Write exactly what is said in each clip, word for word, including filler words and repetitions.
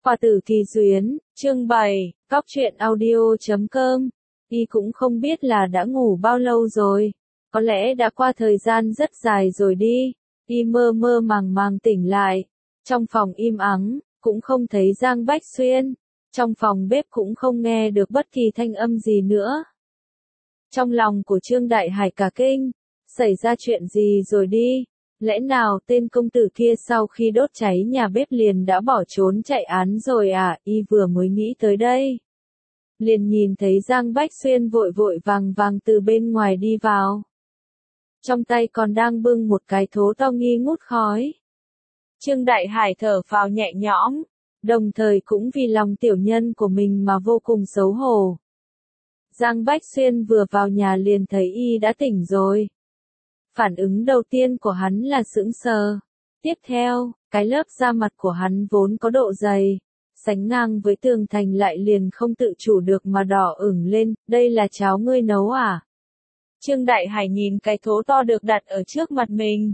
Quả tử kỳ duyên, chương bảy, cóc truyện audio chấm com. Y cũng không biết là đã ngủ bao lâu rồi. Có lẽ đã qua thời gian rất dài rồi đi. Y mơ mơ màng màng tỉnh lại. Trong phòng im ắng, cũng không thấy Giang Bách Xuyên. Trong phòng bếp cũng không nghe được bất kỳ thanh âm gì nữa. Trong lòng của Trương Đại Hải cả kinh. Xảy ra chuyện gì rồi đi? Lẽ nào tên công tử kia sau khi đốt cháy nhà bếp liền đã bỏ trốn chạy án rồi à? Y vừa mới nghĩ tới đây. Liền nhìn thấy Giang Bách Xuyên vội vội vàng vàng từ bên ngoài đi vào. Trong tay còn đang bưng một cái thố to nghi ngút khói. Trương Đại Hải thở phào nhẹ nhõm, đồng thời cũng vì lòng tiểu nhân của mình mà vô cùng xấu hổ. Giang Bách Xuyên vừa vào nhà liền thấy Y đã tỉnh rồi. Phản ứng đầu tiên của hắn là sững sờ. Tiếp theo, cái lớp da mặt của hắn vốn có độ dày, sánh ngang với tường thành lại liền không tự chủ được mà đỏ ửng lên. Đây là cháo ngươi nấu à? Trương Đại Hải nhìn cái thố to được đặt ở trước mặt mình.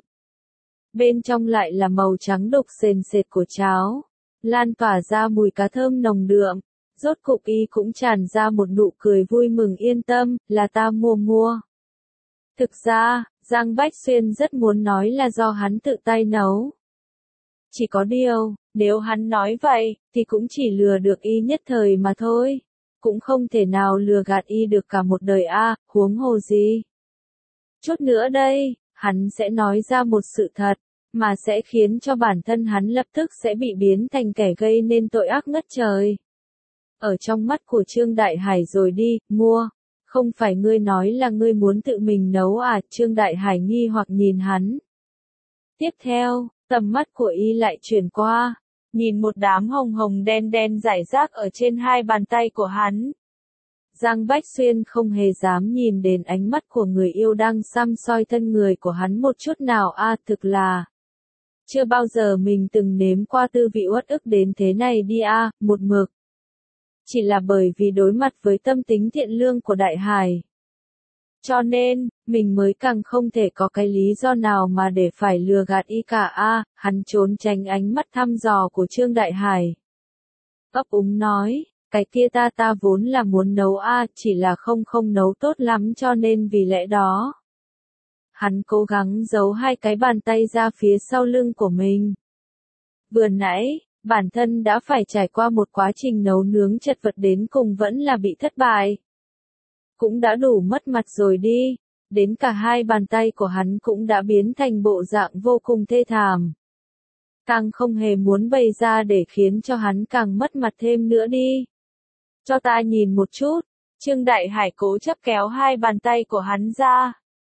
Bên trong lại là màu trắng đục sền sệt của cháo, lan tỏa ra mùi cá thơm nồng đượm. Rốt cục Y cũng tràn ra một nụ cười vui mừng, yên tâm, là ta mua mua. Thực ra, Giang Bách Xuyên rất muốn nói là do hắn tự tay nấu. Chỉ có điều, nếu hắn nói vậy, thì cũng chỉ lừa được Y nhất thời mà thôi. Cũng không thể nào lừa gạt Y được cả một đời a, à, huống hồ gì. Chút nữa đây, hắn sẽ nói ra một sự thật, mà sẽ khiến cho bản thân hắn lập tức sẽ bị biến thành kẻ gây nên tội ác ngất trời. Ở trong mắt của Trương Đại Hải rồi đi, mua. Không phải ngươi nói là ngươi muốn tự mình nấu à? Trương Đại Hải nghi hoặc nhìn hắn. Tiếp theo, tầm mắt của Y lại chuyển qua, nhìn một đám hồng hồng đen đen rải rác ở trên hai bàn tay của hắn. Giang Bách Xuyên không hề dám nhìn đến ánh mắt của người yêu đang săm soi thân người của hắn một chút nào a, à, thực là chưa bao giờ mình từng nếm qua tư vị uất ức đến thế này đi a, à, một mực. Chỉ là bởi vì đối mặt với tâm tính thiện lương của Đại Hải. Cho nên, mình mới càng không thể có cái lý do nào mà để phải lừa gạt Y cả a, à, hắn trốn tránh ánh mắt thăm dò của Trương Đại Hải. Ấp úng nói, cái kia ta ta vốn là muốn nấu a, à, chỉ là không không nấu tốt lắm cho nên vì lẽ đó. Hắn cố gắng giấu hai cái bàn tay ra phía sau lưng của mình. Vừa nãy, bản thân đã phải trải qua một quá trình nấu nướng chật vật đến cùng vẫn là bị thất bại. Cũng đã đủ mất mặt rồi đi, đến cả hai bàn tay của hắn cũng đã biến thành bộ dạng vô cùng thê thảm. Càng không hề muốn bày ra để khiến cho hắn càng mất mặt thêm nữa đi. Cho ta nhìn một chút, Trương Đại Hải cố chấp kéo hai bàn tay của hắn ra.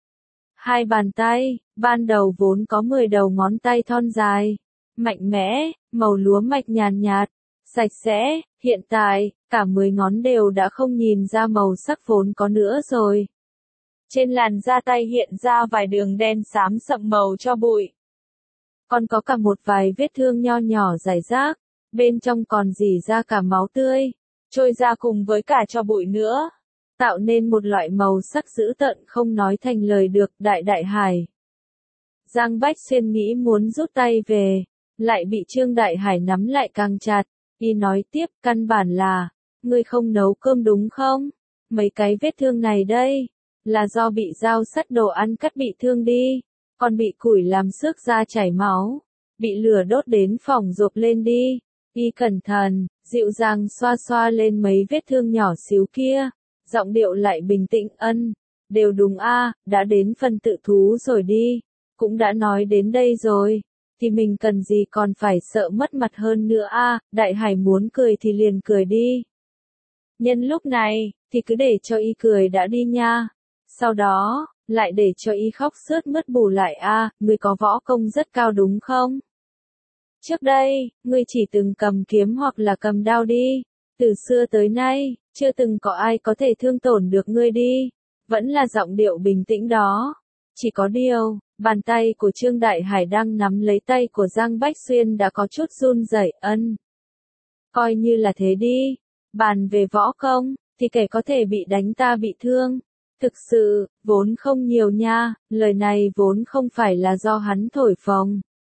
Hai bàn tay, ban đầu vốn có mười đầu ngón tay thon dài, mạnh mẽ, màu lúa mạch nhàn nhạt, sạch sẽ, hiện tại, cả mười ngón đều đã không nhìn ra màu sắc vốn có nữa rồi. Trên làn da tay hiện ra vài đường đen xám sậm màu cho bụi. Còn có cả một vài vết thương nho nhỏ rải rác, bên trong còn rỉ ra cả máu tươi, trôi ra cùng với cả cho bụi nữa, tạo nên một loại màu sắc dữ tợn không nói thành lời được. Đại Đại Hải. Giang Bách Xuyên nghĩ muốn rút tay về, lại bị Trương Đại Hải nắm lại càng chặt. Y nói tiếp, căn bản là, ngươi không nấu cơm đúng không? Mấy cái vết thương này đây, là do bị dao sắt đồ ăn cắt bị thương đi, còn bị củi làm xước da chảy máu, bị lửa đốt đến phỏng rộp lên đi. Y cẩn thận, dịu dàng xoa xoa lên mấy vết thương nhỏ xíu kia, giọng điệu lại bình tĩnh, ân, đều đúng a, à, đã đến phần tự thú rồi đi, cũng đã nói đến đây rồi. Thì mình cần gì còn phải sợ mất mặt hơn nữa a, à, Đại Hải muốn cười thì liền cười đi. Nhân lúc này, thì cứ để cho Y cười đã đi nha. Sau đó, lại để cho Y khóc sướt mướt bù lại a, à, ngươi có võ công rất cao đúng không? Trước đây, ngươi chỉ từng cầm kiếm hoặc là cầm đao đi. Từ xưa tới nay, chưa từng có ai có thể thương tổn được ngươi đi. Vẫn là giọng điệu bình tĩnh đó. Chỉ có điều, bàn tay của Trương Đại Hải đang nắm lấy tay của Giang Bách Xuyên đã có chút run rẩy. Ân. Coi như là thế đi. Bàn về võ công, thì kẻ có thể bị đánh ta bị thương. Thực sự, vốn không nhiều nha, lời này vốn không phải là do hắn thổi phồng.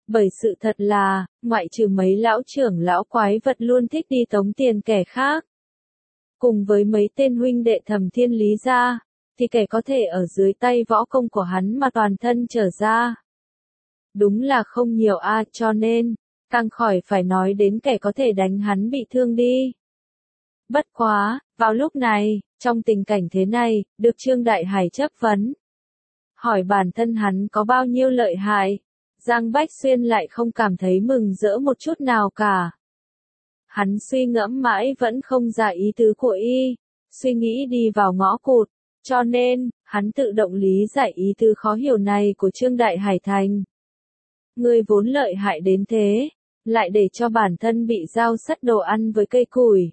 Bởi sự thật là, ngoại trừ mấy lão trưởng lão quái vật luôn thích đi tống tiền kẻ khác. Cùng với mấy tên huynh đệ Thẩm Thiên Lý ra, thì kẻ có thể ở dưới tay võ công của hắn mà toàn thân trở ra. Đúng là không nhiều a, cho nên, càng khỏi phải nói đến kẻ có thể đánh hắn bị thương đi. Bất quá, vào lúc này, trong tình cảnh thế này, được Trương Đại Hải chất vấn. Hỏi bản thân hắn có bao nhiêu lợi hại, Giang Bách Xuyên lại không cảm thấy mừng rỡ một chút nào cả. Hắn suy ngẫm mãi vẫn không ra ý tứ của y, suy nghĩ đi vào ngõ cụt, cho nên, hắn tự động lý giải ý tứ khó hiểu này của Trương Đại Hải thành. Người vốn lợi hại đến thế, lại để cho bản thân bị dao sắt đồ ăn với cây củi.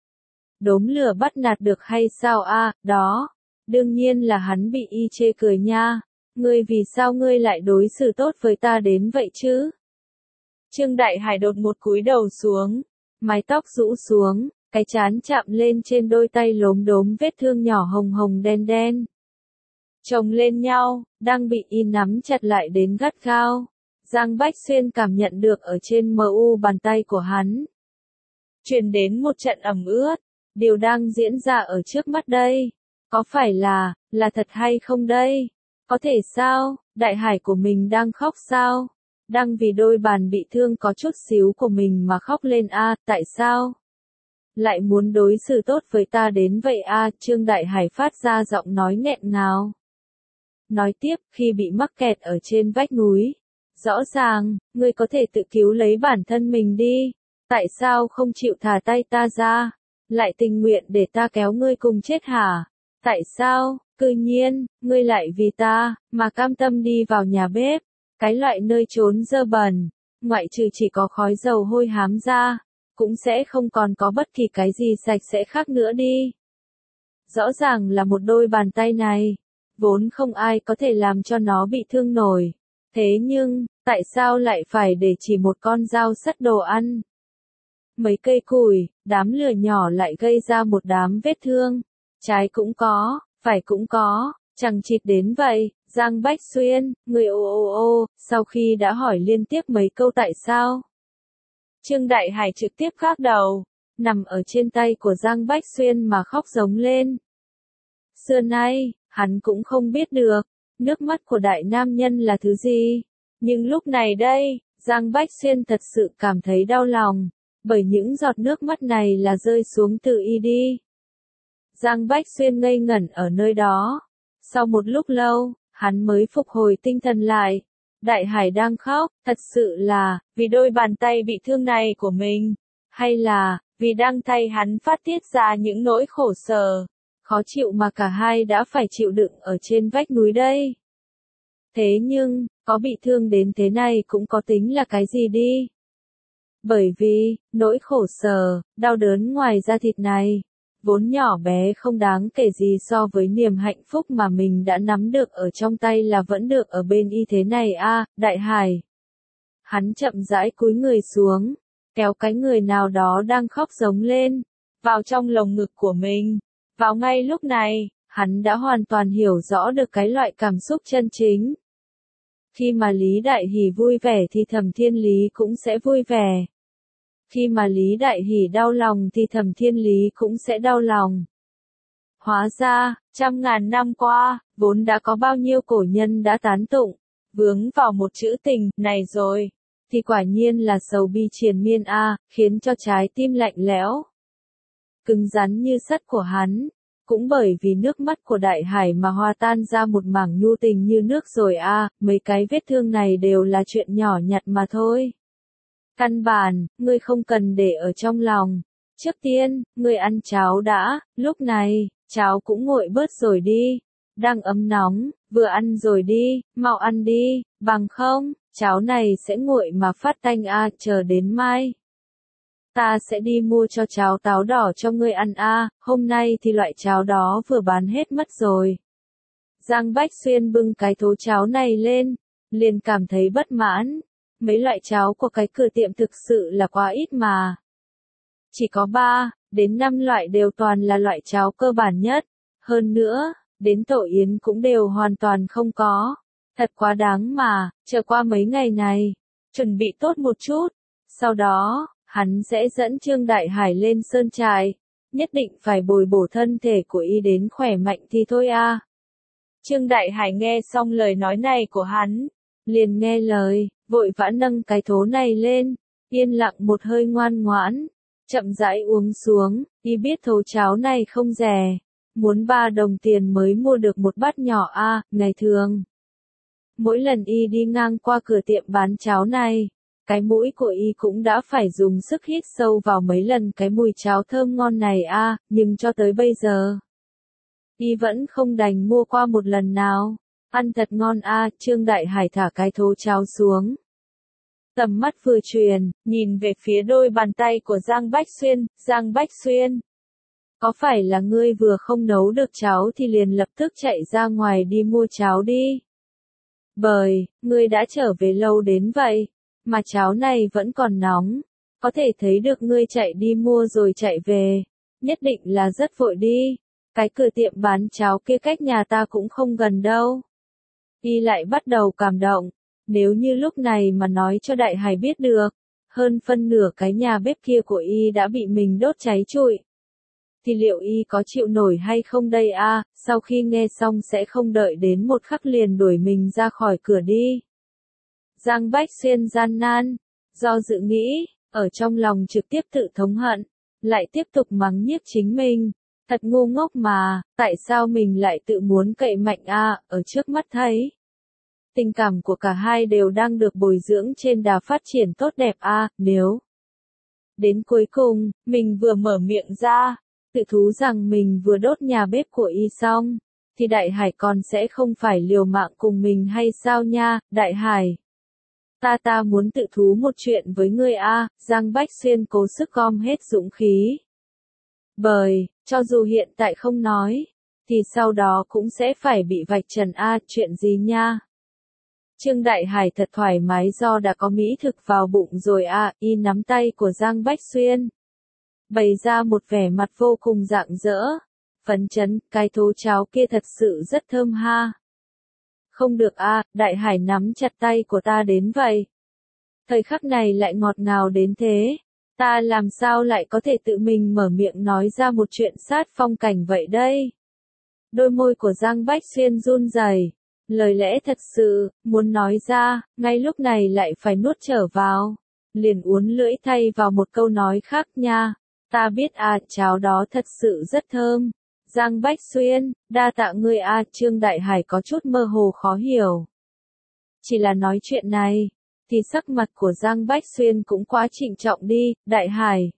Đốm lửa bắt nạt được hay sao a, à, đó, đương nhiên là hắn bị y chê cười nha. Ngươi vì sao ngươi lại đối xử tốt với ta đến vậy chứ? Trương Đại Hải đột một cúi đầu xuống, mái tóc rũ xuống, cái trán chạm lên trên đôi tay lốm đốm vết thương nhỏ hồng hồng đen đen. Chồng lên nhau, đang bị y nắm chặt lại đến gắt gao. Giang Bách Xuyên cảm nhận được ở trên mờ u bàn tay của hắn. Truyền đến một trận ẩm ướt, điều đang diễn ra ở trước mắt đây. Có phải là, là thật hay không đây? Có thể sao, Đại Hải của mình đang khóc sao? Đang vì đôi bàn bị thương có chút xíu của mình mà khóc lên a, à, tại sao? Lại muốn đối xử tốt với ta đến vậy a, à, Trương Đại Hải phát ra giọng nói nghẹn ngào. Nói tiếp, khi bị mắc kẹt ở trên vách núi, rõ ràng, ngươi có thể tự cứu lấy bản thân mình đi, tại sao không chịu thả tay ta ra, lại tình nguyện để ta kéo ngươi cùng chết hả? Tại sao, cư nhiên, ngươi lại vì ta, mà cam tâm đi vào nhà bếp, cái loại nơi trốn dơ bẩn, ngoại trừ chỉ có khói dầu hôi hám ra, cũng sẽ không còn có bất kỳ cái gì sạch sẽ khác nữa đi. Rõ ràng là một đôi bàn tay này, vốn không ai có thể làm cho nó bị thương nổi. Thế nhưng, tại sao lại phải để chỉ một con dao sắt đồ ăn? Mấy cây củi, đám lửa nhỏ lại gây ra một đám vết thương. Trái cũng có, phải cũng có, chẳng chịt đến vậy. Giang Bách Xuyên, người ô ô ô, sau khi đã hỏi liên tiếp mấy câu tại sao, Trương Đại Hải trực tiếp gác đầu, nằm ở trên tay của Giang Bách Xuyên mà khóc giống lên. Xưa nay, hắn cũng không biết được, nước mắt của đại nam nhân là thứ gì. Nhưng lúc này đây, Giang Bách Xuyên thật sự cảm thấy đau lòng, bởi những giọt nước mắt này là rơi xuống từ y đi. Giang Bách Xuyên ngây ngẩn ở nơi đó. Sau một lúc lâu, hắn mới phục hồi tinh thần lại. Đại Hải đang khóc, thật sự là, vì đôi bàn tay bị thương này của mình, hay là, vì đang thay hắn phát tiết ra những nỗi khổ sở, khó chịu mà cả hai đã phải chịu đựng ở trên vách núi đây. Thế nhưng, có bị thương đến thế này cũng có tính là cái gì đi. Bởi vì, nỗi khổ sở, đau đớn ngoài da thịt này, vốn nhỏ bé không đáng kể gì so với niềm hạnh phúc mà mình đã nắm được ở trong tay là vẫn được ở bên y thế này a, à, Đại Hải. Hắn chậm rãi cúi người xuống, kéo cái người nào đó đang khóc giống lên, vào trong lồng ngực của mình. Vào ngay lúc này, hắn đã hoàn toàn hiểu rõ được cái loại cảm xúc chân chính. Khi mà Lý Đại Hỷ vui vẻ thì Thẩm Thiên Lý cũng sẽ vui vẻ. Khi mà Lý Đại Hỷ đau lòng thì Thẩm Thiên Lý cũng sẽ đau lòng. Hóa ra, trăm ngàn năm qua, vốn đã có bao nhiêu cổ nhân đã tán tụng, vướng vào một chữ tình này rồi, thì quả nhiên là sầu bi triền miên a, à, khiến cho trái tim lạnh lẽo, cứng rắn như sắt của hắn. Cũng bởi vì nước mắt của Đại Hải mà hòa tan ra một mảng nhu tình như nước rồi a, à, mấy cái vết thương này đều là chuyện nhỏ nhặt mà thôi. Căn bản, ngươi không cần để ở trong lòng. Trước tiên, ngươi ăn cháo đã, lúc này, cháo cũng nguội bớt rồi đi. Đang ấm nóng, vừa ăn rồi đi, mau ăn đi, bằng không, cháo này sẽ nguội mà phát tanh a, à, chờ đến mai. Ta sẽ đi mua cho cháo táo đỏ cho ngươi ăn a, à, hôm nay thì loại cháo đó vừa bán hết mất rồi. Giang Bách Xuyên bưng cái thố cháo này lên, liền cảm thấy bất mãn. Mấy loại cháo của cái cửa tiệm thực sự là quá ít mà. Chỉ có ba đến năm loại đều toàn là loại cháo cơ bản nhất. Hơn nữa, đến tổ yến cũng đều hoàn toàn không có. Thật quá đáng mà, chờ qua mấy ngày này, chuẩn bị tốt một chút. Sau đó, hắn sẽ dẫn Trương Đại Hải lên sơn trại, nhất định phải bồi bổ thân thể của y đến khỏe mạnh thì thôi a. Trương Đại Hải nghe xong lời nói này của hắn, liền nghe lời, vội vã nâng cái thố này lên, yên lặng một hơi ngoan ngoãn, chậm rãi uống xuống, y biết thố cháo này không rẻ, muốn ba đồng tiền mới mua được một bát nhỏ a, ngày thường. Mỗi lần y đi ngang qua cửa tiệm bán cháo này, cái mũi của y cũng đã phải dùng sức hít sâu vào mấy lần cái mùi cháo thơm ngon này a, nhưng cho tới bây giờ, y vẫn không đành mua qua một lần nào. Ăn thật ngon a, Trương Đại Hải thả cái thố cháo xuống. Tầm mắt vừa truyền, nhìn về phía đôi bàn tay của Giang Bách Xuyên, Giang Bách Xuyên. Có phải là ngươi vừa không nấu được cháo thì liền lập tức chạy ra ngoài đi mua cháo đi? Bởi, ngươi đã trở về lâu đến vậy, mà cháo này vẫn còn nóng, có thể thấy được ngươi chạy đi mua rồi chạy về, nhất định là rất vội đi, cái cửa tiệm bán cháo kia cách nhà ta cũng không gần đâu. Y lại bắt đầu cảm động, nếu như lúc này mà nói cho Đại Hải biết được, hơn phân nửa cái nhà bếp kia của y đã bị mình đốt cháy trụi, thì liệu y có chịu nổi hay không đây a? Sau khi nghe xong sẽ không đợi đến một khắc liền đuổi mình ra khỏi cửa đi. Giang Bách Xuyên gian nan, do dự nghĩ, ở trong lòng trực tiếp tự thống hận, lại tiếp tục mắng nhiếc chính mình. Thật ngu ngốc mà, tại sao mình lại tự muốn cậy mạnh a, ở trước mắt thấy. Tình cảm của cả hai đều đang được bồi dưỡng trên đà phát triển tốt đẹp a, nếu đến cuối cùng, mình vừa mở miệng ra, tự thú rằng mình vừa đốt nhà bếp của y xong, thì Đại Hải còn sẽ không phải liều mạng cùng mình hay sao nha, Đại Hải. Ta ta muốn tự thú một chuyện với ngươi a, Giang Bách Xuyên cố sức gom hết dũng khí. Bởi, cho dù hiện tại không nói, thì sau đó cũng sẽ phải bị vạch trần a, chuyện gì nha. Trương Đại Hải thật thoải mái do đã có mỹ thực vào bụng rồi a, y nắm tay của Giang Bách Xuyên, bày ra một vẻ mặt vô cùng rạng rỡ, phấn chấn, cái thố cháo kia thật sự rất thơm ha. Không được a, Đại Hải nắm chặt tay của ta đến vậy. Thời khắc này lại ngọt ngào đến thế. Ta làm sao lại có thể tự mình mở miệng nói ra một chuyện sát phong cảnh vậy đây? Đôi môi của Giang Bách Xuyên run rẩy, lời lẽ thật sự, muốn nói ra, ngay lúc này lại phải nuốt trở vào. Liền uốn lưỡi thay vào một câu nói khác nha. Ta biết à, cháo đó thật sự rất thơm. Giang Bách Xuyên, đa tạ ngươi a, Trương Đại Hải có chút mơ hồ khó hiểu. Chỉ là nói chuyện này, thì sắc mặt của Giang Bách Xuyên cũng quá trịnh trọng đi, Đại Hải.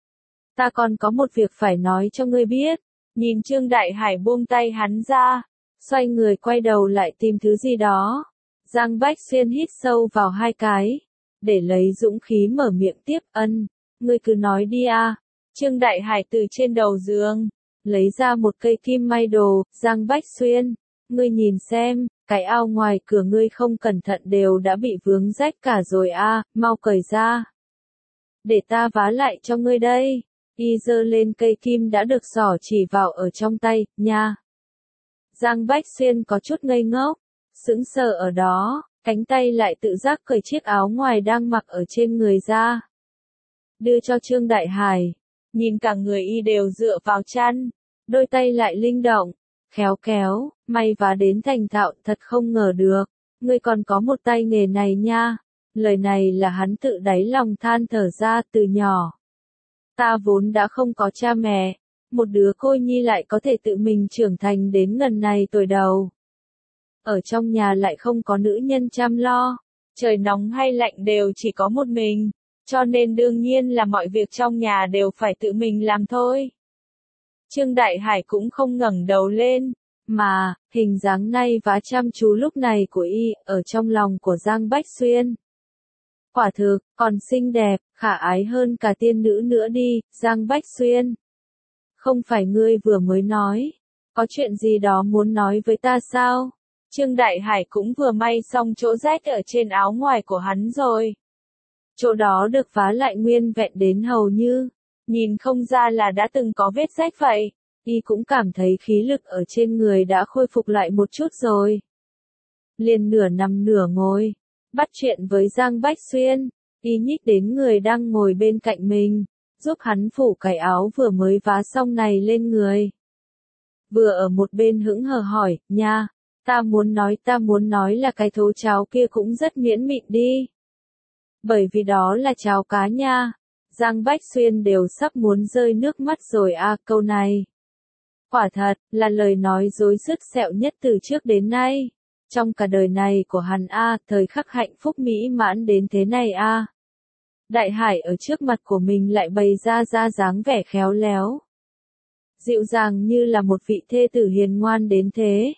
Ta còn có một việc phải nói cho ngươi biết. Nhìn Trương Đại Hải buông tay hắn ra, xoay người quay đầu lại tìm thứ gì đó. Giang Bách Xuyên hít sâu vào hai cái, để lấy dũng khí mở miệng tiếp, ân, ngươi cứ nói đi a. Trương Đại Hải từ trên đầu giường, lấy ra một cây kim may đồ, Giang Bách Xuyên, ngươi nhìn xem, cái ao ngoài cửa ngươi không cẩn thận đều đã bị vướng rách cả rồi a, mau cởi ra. Để ta vá lại cho ngươi đây. Y giơ lên cây kim đã được xỏ chỉ vào ở trong tay, nha. Giang Bách Xuyên có chút ngây ngốc, sững sờ ở đó, cánh tay lại tự giác cởi chiếc áo ngoài đang mặc ở trên người ra. Đưa cho Trương Đại Hải, nhìn cả người y đều dựa vào chăn, đôi tay lại linh động, khéo kéo, may vá đến thành thạo, thật không ngờ được, ngươi còn có một tay nghề này nha. Lời này là hắn tự đáy lòng than thở ra từ nhỏ. Ta vốn đã không có cha mẹ, một đứa côi nhi lại có thể tự mình trưởng thành đến ngần này tuổi đầu. Ở trong nhà lại không có nữ nhân chăm lo, trời nóng hay lạnh đều chỉ có một mình, cho nên đương nhiên là mọi việc trong nhà đều phải tự mình làm thôi. Trương Đại Hải cũng không ngẩng đầu lên, mà, hình dáng nay vá chăm chú lúc này của y, ở trong lòng của Giang Bách Xuyên. Quả thực, còn xinh đẹp, khả ái hơn cả tiên nữ nữa đi, Giang Bách Xuyên. Không phải ngươi vừa mới nói, có chuyện gì đó muốn nói với ta sao? Trương Đại Hải cũng vừa may xong chỗ rách ở trên áo ngoài của hắn rồi. Chỗ đó được vá lại nguyên vẹn đến hầu như, nhìn không ra là đã từng có vết rách vậy. Y cũng cảm thấy khí lực ở trên người đã khôi phục lại một chút rồi. Liền nửa nằm nửa ngồi, Bắt chuyện với Giang Bách Xuyên, y nhích đến người đang ngồi bên cạnh mình, giúp hắn phủ cái áo vừa mới vá xong này lên người. Vừa ở một bên hững hờ hỏi, nha, ta muốn nói ta muốn nói là cái thố cháo kia cũng rất miễn mịn đi. Bởi vì đó là cháo cá nha. Giang Bách Xuyên đều sắp muốn rơi nước mắt rồi à, câu này. Quả thật, là lời nói dối sứt sẹo nhất từ trước đến nay. Trong cả đời này của hắn a, thời khắc hạnh phúc mỹ mãn đến thế này a. Đại Hải ở trước mặt của mình lại bày ra ra dáng vẻ khéo léo. Dịu dàng như là một vị thê tử hiền ngoan đến thế.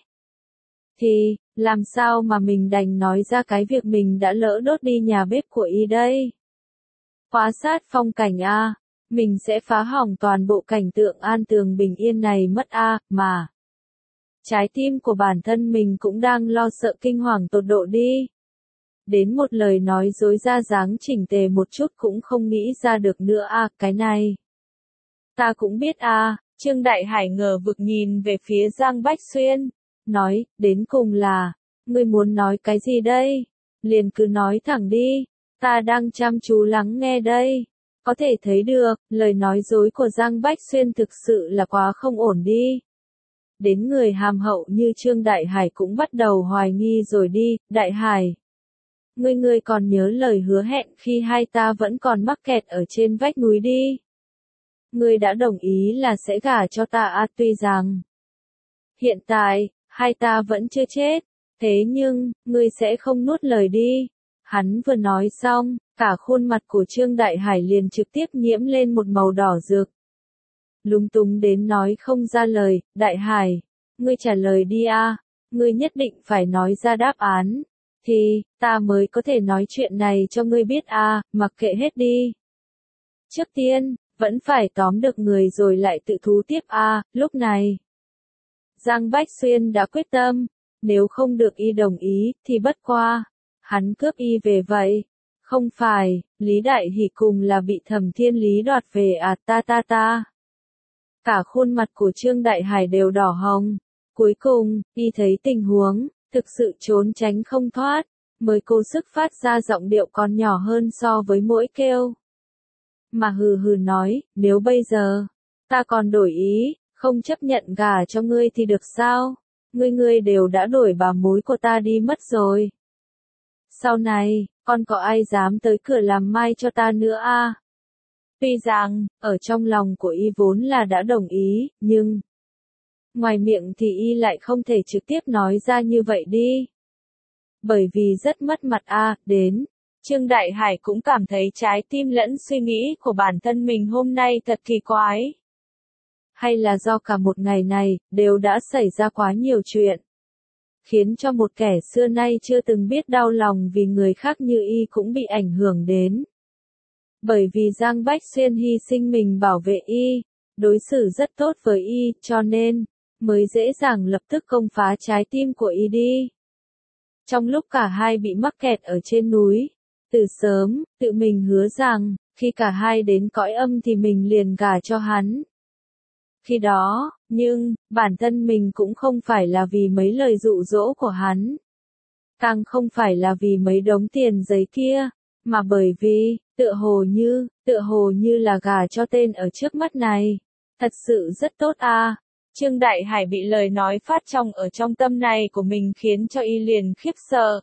Thì, làm sao mà mình đành nói ra cái việc mình đã lỡ đốt đi nhà bếp của y đây? Phá sát phong cảnh a, mình sẽ phá hỏng toàn bộ cảnh tượng an tường bình yên này mất a, mà. Trái tim của bản thân mình cũng đang lo sợ kinh hoàng tột độ đi. Đến một lời nói dối ra dáng chỉnh tề một chút cũng không nghĩ ra được nữa a, cái này. Ta cũng biết a, Trương Đại Hải ngờ vực nhìn về phía Giang Bách Xuyên, nói, đến cùng là, ngươi muốn nói cái gì đây? Liền cứ nói thẳng đi, ta đang chăm chú lắng nghe đây. Có thể thấy được, lời nói dối của Giang Bách Xuyên thực sự là quá không ổn đi. Đến người hàm hậu như Trương Đại Hải cũng bắt đầu hoài nghi rồi đi, Đại Hải. Ngươi ngươi còn nhớ lời hứa hẹn khi hai ta vẫn còn mắc kẹt ở trên vách núi đi. Ngươi đã đồng ý là sẽ gả cho ta à, tuy rằng hiện tại, hai ta vẫn chưa chết, thế nhưng, ngươi sẽ không nuốt lời đi. Hắn vừa nói xong, cả khuôn mặt của Trương Đại Hải liền trực tiếp nhiễm lên một màu đỏ rực. Lúng túng đến nói không ra lời, Đại Hải, ngươi trả lời đi a, ngươi nhất định phải nói ra đáp án, thì, ta mới có thể nói chuyện này cho ngươi biết a, mặc kệ hết đi. Trước tiên, vẫn phải tóm được người rồi lại tự thú tiếp a, lúc này. Giang Bách Xuyên đã quyết tâm, nếu không được y đồng ý, thì bất qua, hắn cướp y về vậy. Không phải, Lý Đại Hỷ cùng là bị Thẩm Thiên Lý đoạt về à, ta ta ta. Cả khuôn mặt của Trương Đại Hải đều đỏ hồng. Cuối cùng, y thấy tình huống, thực sự trốn tránh không thoát, mới cố sức phát ra giọng điệu còn nhỏ hơn so với mỗi kêu. Mà hừ hừ nói, nếu bây giờ, ta còn đổi ý, không chấp nhận gả cho ngươi thì được sao? Ngươi ngươi đều đã đổi bà mối của ta đi mất rồi. Sau này, còn có ai dám tới cửa làm mai cho ta nữa a? Tuy rằng, ở trong lòng của y vốn là đã đồng ý, nhưng ngoài miệng thì y lại không thể trực tiếp nói ra như vậy đi. Bởi vì rất mất mặt a, đến. Trương Đại Hải cũng cảm thấy trái tim lẫn suy nghĩ của bản thân mình hôm nay thật kỳ quái. Hay là do cả một ngày này, đều đã xảy ra quá nhiều chuyện. Khiến cho một kẻ xưa nay chưa từng biết đau lòng vì người khác như y cũng bị ảnh hưởng đến. Bởi vì Giang Bách Xuyên hy sinh mình bảo vệ y, đối xử rất tốt với y, cho nên, mới dễ dàng lập tức công phá trái tim của y đi. Trong lúc cả hai bị mắc kẹt ở trên núi, từ sớm, tự mình hứa rằng, khi cả hai đến cõi âm thì mình liền gả cho hắn. Khi đó, nhưng, bản thân mình cũng không phải là vì mấy lời dụ dỗ của hắn. Càng không phải là vì mấy đống tiền giấy kia, mà bởi vì, tựa hồ như, tựa hồ như là gả cho tên ở trước mắt này. Thật sự rất tốt à. Trương Đại Hải bị lời nói phát trong ở trong tâm này của mình khiến cho y liền khiếp sợ.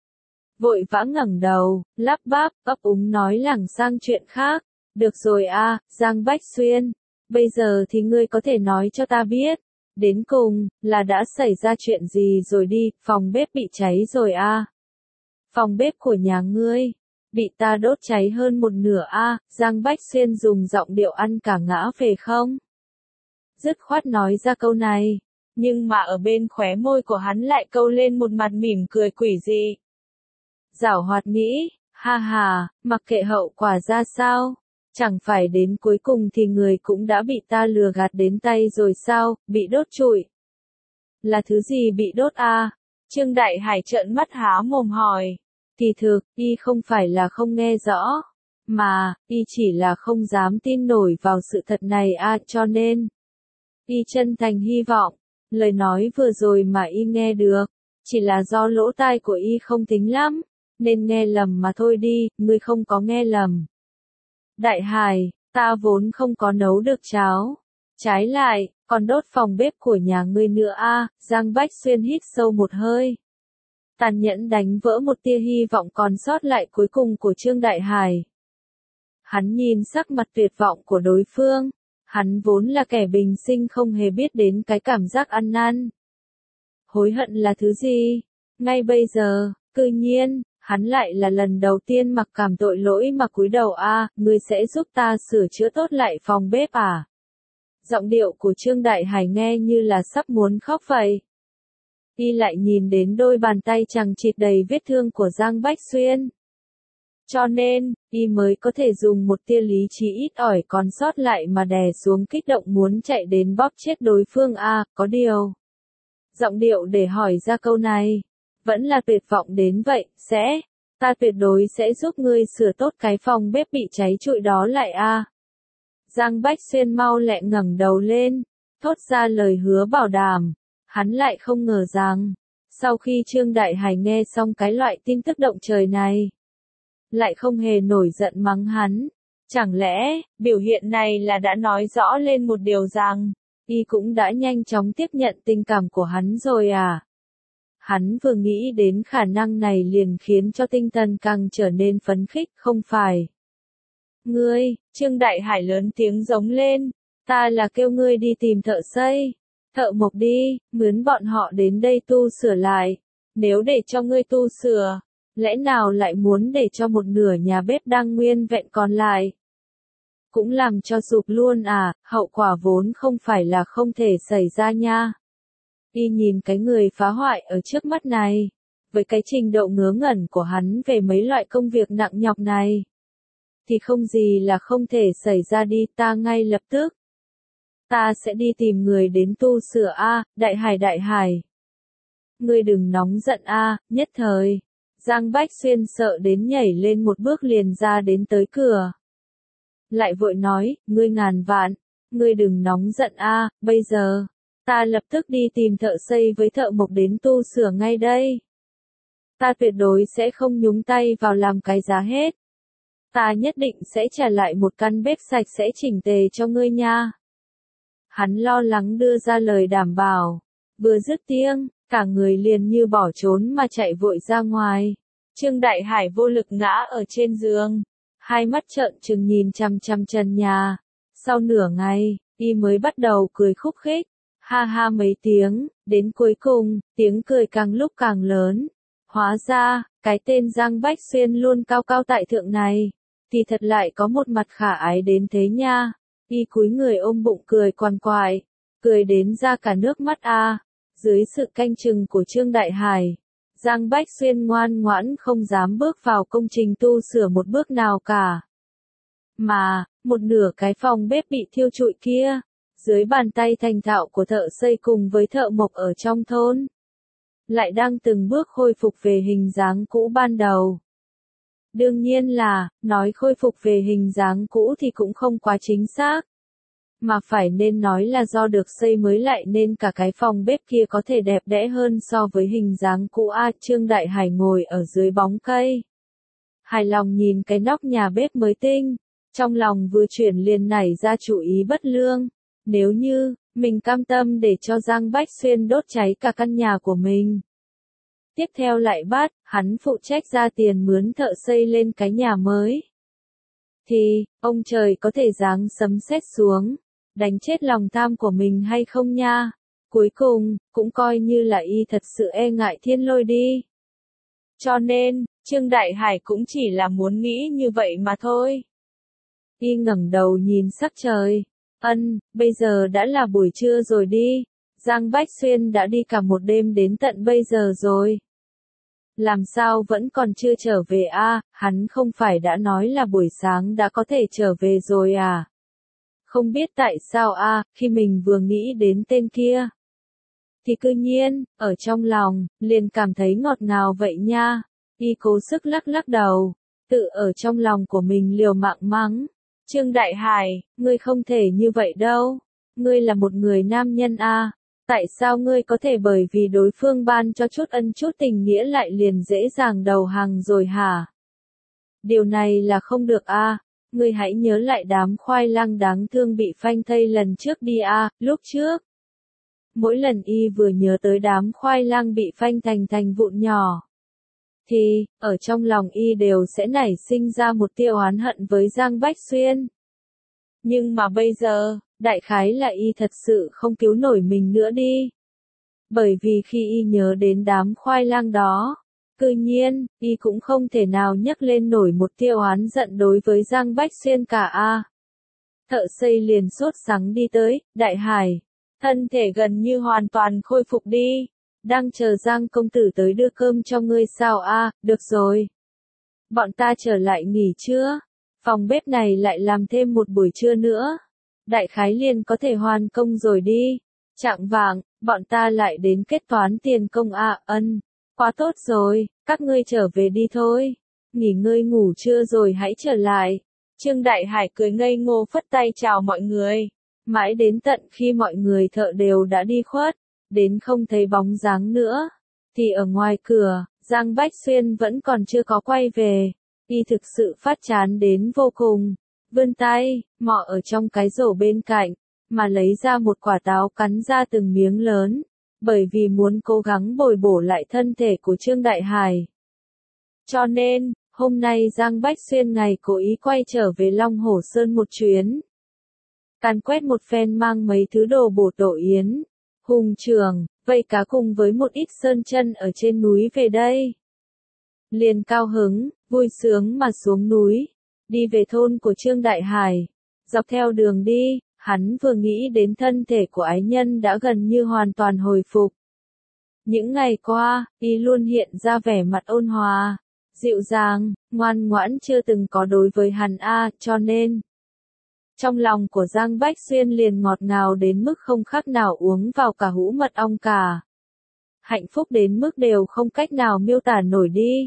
Vội vã ngẩng đầu, lắp bắp, ấp úng nói lảng sang chuyện khác. Được rồi à, Giang Bách Xuyên. Bây giờ thì ngươi có thể nói cho ta biết, đến cùng, là đã xảy ra chuyện gì rồi đi, phòng bếp bị cháy rồi à. Phòng bếp của nhà ngươi, bị ta đốt cháy hơn một nửa à, Giang Bách Xuyên dùng giọng điệu ăn cả ngã về không? Dứt khoát nói ra câu này, nhưng mà ở bên khóe môi của hắn lại câu lên một mặt mỉm cười quỷ dị. Giảo hoạt nghĩ, ha ha, mặc kệ hậu quả ra sao. Chẳng phải đến cuối cùng thì người cũng đã bị ta lừa gạt đến tay rồi sao, bị đốt trụi. Là thứ gì bị đốt à? Trương Đại Hải trợn mắt há mồm hỏi. Thì thực, y không phải là không nghe rõ, mà, y chỉ là không dám tin nổi vào sự thật này à, cho nên. Y chân thành hy vọng, lời nói vừa rồi mà y nghe được, chỉ là do lỗ tai của y không tính lắm, nên nghe lầm mà thôi đi, ngươi không có nghe lầm. Đại Hải, ta vốn không có nấu được cháo. Trái lại, còn đốt phòng bếp của nhà ngươi nữa a. À, Giang Bách Xuyên hít sâu một hơi. Tàn nhẫn đánh vỡ một tia hy vọng còn sót lại cuối cùng của Trương Đại Hải. Hắn nhìn sắc mặt tuyệt vọng của đối phương. Hắn vốn là kẻ bình sinh không hề biết đến cái cảm giác ăn năn. Hối hận là thứ gì? Ngay bây giờ, tự nhiên, hắn lại là lần đầu tiên mặc cảm tội lỗi mà cúi đầu a. À, ngươi sẽ giúp ta sửa chữa tốt lại phòng bếp à? Giọng điệu của Trương Đại Hải nghe như là sắp muốn khóc vậy. Y lại nhìn đến đôi bàn tay chằng chịt đầy vết thương của Giang Bách Xuyên. Cho nên, y mới có thể dùng một tia lý trí ít ỏi còn sót lại mà đè xuống kích động muốn chạy đến bóp chết đối phương a. À, có điều. Giọng điệu để hỏi ra câu này. Vẫn là tuyệt vọng đến vậy, sẽ. Ta tuyệt đối sẽ giúp ngươi sửa tốt cái phòng bếp bị cháy trụi đó lại a. À. Giang Bách Xuyên mau lẹ ngẩng đầu lên. Thốt ra lời hứa bảo đảm. Hắn lại không ngờ rằng. Sau khi Trương Đại Hải nghe xong cái loại tin tức động trời này. Lại không hề nổi giận mắng hắn. Chẳng lẽ, biểu hiện này là đã nói rõ lên một điều rằng, y cũng đã nhanh chóng tiếp nhận tình cảm của hắn rồi à? Hắn vừa nghĩ đến khả năng này liền khiến cho tinh thần càng trở nên phấn khích, không phải? Ngươi, Trương Đại Hải lớn tiếng giống lên, ta là kêu ngươi đi tìm thợ xây, thợ mộc đi, mướn bọn họ đến đây tu sửa lại. Nếu để cho ngươi tu sửa, lẽ nào lại muốn để cho một nửa nhà bếp đang nguyên vẹn còn lại? Cũng làm cho sụp luôn à, hậu quả vốn không phải là không thể xảy ra nha. Y nhìn cái người phá hoại ở trước mắt này, với cái trình độ ngớ ngẩn của hắn về mấy loại công việc nặng nhọc này, thì không gì là không thể xảy ra đi, ta ngay lập tức. Ta sẽ đi tìm người đến tu sửa a. À, Đại Hải Đại Hải. Ngươi đừng nóng giận a. À, nhất thời. Giang Bách Xuyên sợ đến nhảy lên một bước liền ra đến tới cửa. Lại vội nói, ngươi ngàn vạn, ngươi đừng nóng giận a. À, bây giờ, ta lập tức đi tìm thợ xây với thợ mộc đến tu sửa ngay đây. Ta tuyệt đối sẽ không nhúng tay vào làm cái giá hết. Ta nhất định sẽ trả lại một căn bếp sạch sẽ chỉnh tề cho ngươi nha. Hắn lo lắng đưa ra lời đảm bảo. Vừa dứt tiếng, cả người liền như bỏ trốn mà chạy vội ra ngoài. Trương Đại Hải vô lực ngã ở trên giường. Hai mắt trợn trừng nhìn chằm chằm trần nhà. Sau nửa ngày, y mới bắt đầu cười khúc khích. Ha ha mấy tiếng, đến cuối cùng, tiếng cười càng lúc càng lớn. Hóa ra, cái tên Giang Bách Xuyên luôn cao cao tại thượng này, thì thật lại có một mặt khả ái đến thế nha. Y cúi người ôm bụng cười quằn quại, cười đến ra cả nước mắt a. À. Dưới sự canh chừng của Trương Đại Hải, Giang Bách Xuyên ngoan ngoãn không dám bước vào công trình tu sửa một bước nào cả. Mà, một nửa cái phòng bếp bị thiêu trụi kia, dưới bàn tay thành thạo của thợ xây cùng với thợ mộc ở trong thôn, lại đang từng bước khôi phục về hình dáng cũ ban đầu. Đương nhiên là, nói khôi phục về hình dáng cũ thì cũng không quá chính xác. Mà phải nên nói là do được xây mới lại nên cả cái phòng bếp kia có thể đẹp đẽ hơn so với hình dáng cũ a. À, Trương Đại Hải ngồi ở dưới bóng cây. Hài lòng nhìn cái nóc nhà bếp mới tinh. Trong lòng vừa chuyển liền nảy ra chủ ý bất lương. Nếu như, mình cam tâm để cho Giang Bách Xuyên đốt cháy cả căn nhà của mình. Tiếp theo lại bắt, hắn phụ trách ra tiền mướn thợ xây lên cái nhà mới. Thì, ông trời có thể giáng sấm sét xuống, đánh chết lòng tham của mình hay không nha. Cuối cùng, cũng coi như là y thật sự e ngại thiên lôi đi. Cho nên, Trương Đại Hải cũng chỉ là muốn nghĩ như vậy mà thôi. Y ngẩng đầu nhìn sắc trời. Ân, bây giờ đã là buổi trưa rồi đi. Giang Bách Xuyên đã đi cả một đêm đến tận bây giờ rồi. Làm sao vẫn còn chưa trở về a? À, hắn không phải đã nói là buổi sáng đã có thể trở về rồi à? Không biết tại sao a, à, khi mình vừa nghĩ đến tên kia, thì cư nhiên, ở trong lòng, liền cảm thấy ngọt ngào vậy nha. Y cố sức lắc lắc đầu, tự ở trong lòng của mình liều mạng mắng. Trương Đại Hải, ngươi không thể như vậy đâu. Ngươi là một người nam nhân a. À. Tại sao ngươi có thể bởi vì đối phương ban cho chút ân chút tình nghĩa lại liền dễ dàng đầu hàng rồi hả? Điều này là không được a. À. Ngươi hãy nhớ lại đám khoai lang đáng thương bị phanh thây lần trước đi a, à, lúc trước. Mỗi lần y vừa nhớ tới đám khoai lang bị phanh thành thành vụn nhỏ, thì, ở trong lòng y đều sẽ nảy sinh ra một tia oán hận với Giang Bách Xuyên. Nhưng mà bây giờ, đại khái là y thật sự không cứu nổi mình nữa đi. Bởi vì khi y nhớ đến đám khoai lang đó, tự nhiên, y cũng không thể nào nhấc lên nổi một tia oán giận đối với Giang Bách Xuyên cả a. Thợ xây liền sốt sắng đi tới, Đại Hải, thân thể gần như hoàn toàn khôi phục đi. Đang chờ Giang công tử tới đưa cơm cho ngươi sao a? À, được rồi. Bọn ta trở lại nghỉ trưa. Phòng bếp này lại làm thêm một buổi trưa nữa. Đại khái liền có thể hoàn công rồi đi. Chạng vạng, bọn ta lại đến kết toán tiền công a. À, ân. Quá tốt rồi, các ngươi trở về đi thôi. Nghỉ ngơi ngủ trưa rồi hãy trở lại. Trương Đại Hải cười ngây ngô phất tay chào mọi người. Mãi đến tận khi mọi người thợ đều đã đi khuất, đến không thấy bóng dáng nữa, thì ở ngoài cửa, Giang Bách Xuyên vẫn còn chưa có quay về. Y thực sự phát chán đến vô cùng, vươn tay, mò ở trong cái rổ bên cạnh, mà lấy ra một quả táo cắn ra từng miếng lớn, bởi vì muốn cố gắng bồi bổ lại thân thể của Trương Đại Hải. Cho nên, hôm nay Giang Bách Xuyên ngày cố ý quay trở về Long Hổ Sơn một chuyến. Càn quét một phen mang mấy thứ đồ bổ tổ yến, hùng trường, vây cá cùng với một ít sơn chân ở trên núi về đây. Liền cao hứng, vui sướng mà xuống núi, đi về thôn của Trương Đại Hải. Dọc theo đường đi, hắn vừa nghĩ đến thân thể của ái nhân đã gần như hoàn toàn hồi phục. Những ngày qua, y luôn hiện ra vẻ mặt ôn hòa, dịu dàng, ngoan ngoãn chưa từng có đối với hắn a, cho nên trong lòng của Giang Bách Xuyên liền ngọt ngào đến mức không khác nào uống vào cả hũ mật ong cả. Hạnh phúc đến mức đều không cách nào miêu tả nổi đi.